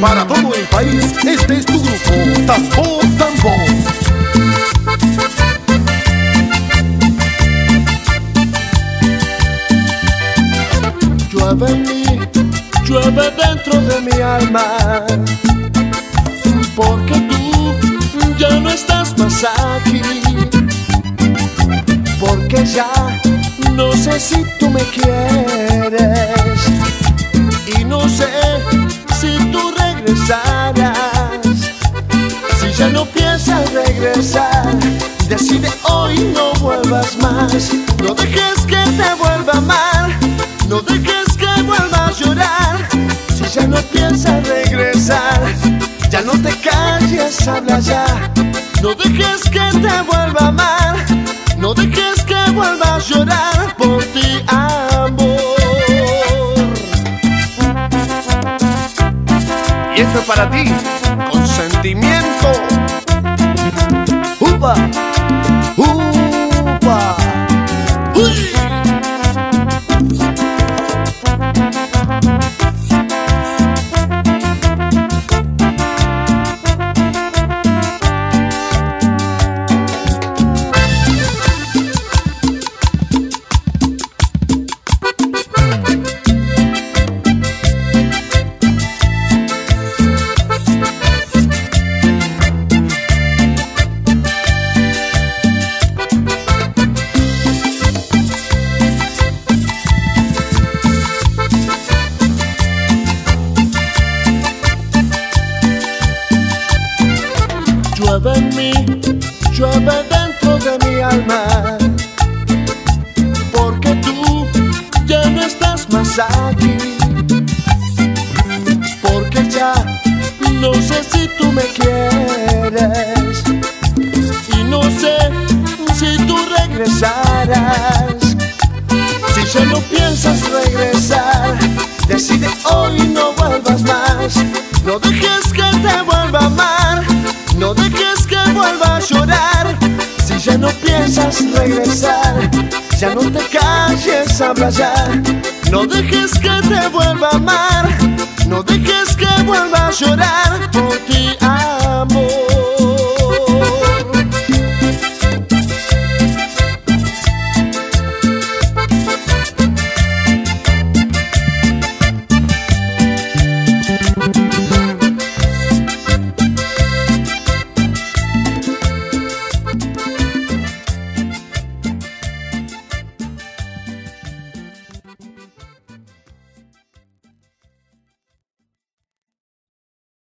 Para todo el país, este es tu grupo, Tambor Tambor. Llueve en mí, llueve dentro de mi alma, porque tú ya no estás más aquí, porque ya no sé si tú me quieres y no sé si tú regresarás. Si ya no piensas regresar, decide hoy no vuelvas más. No dejes que te vuelva a amar, no dejes que vuelva a llorar. Si ya no piensas regresar, ya no te calles, habla ya. No dejes que te vuelva a amar, no dejes que vuelva a llorar por ti, amor. Y esto es para ti, con sentimiento. ¡Upa! ¡Upa! ¡Uy! Llueve en mí, llueve dentro de mi alma, porque tú ya no estás más aquí, porque ya no sé si tú me quieres y no sé si tú regresarás. Si ya no piensas regresar, decide hoy no vuelvas más. No dejes que te vuelva a amar, no dejes que vuelva a llorar. Si ya no piensas regresar, ya no te calles, habla ya. No dejes que te vuelva a amar, no dejes que vuelva a llorar por ti.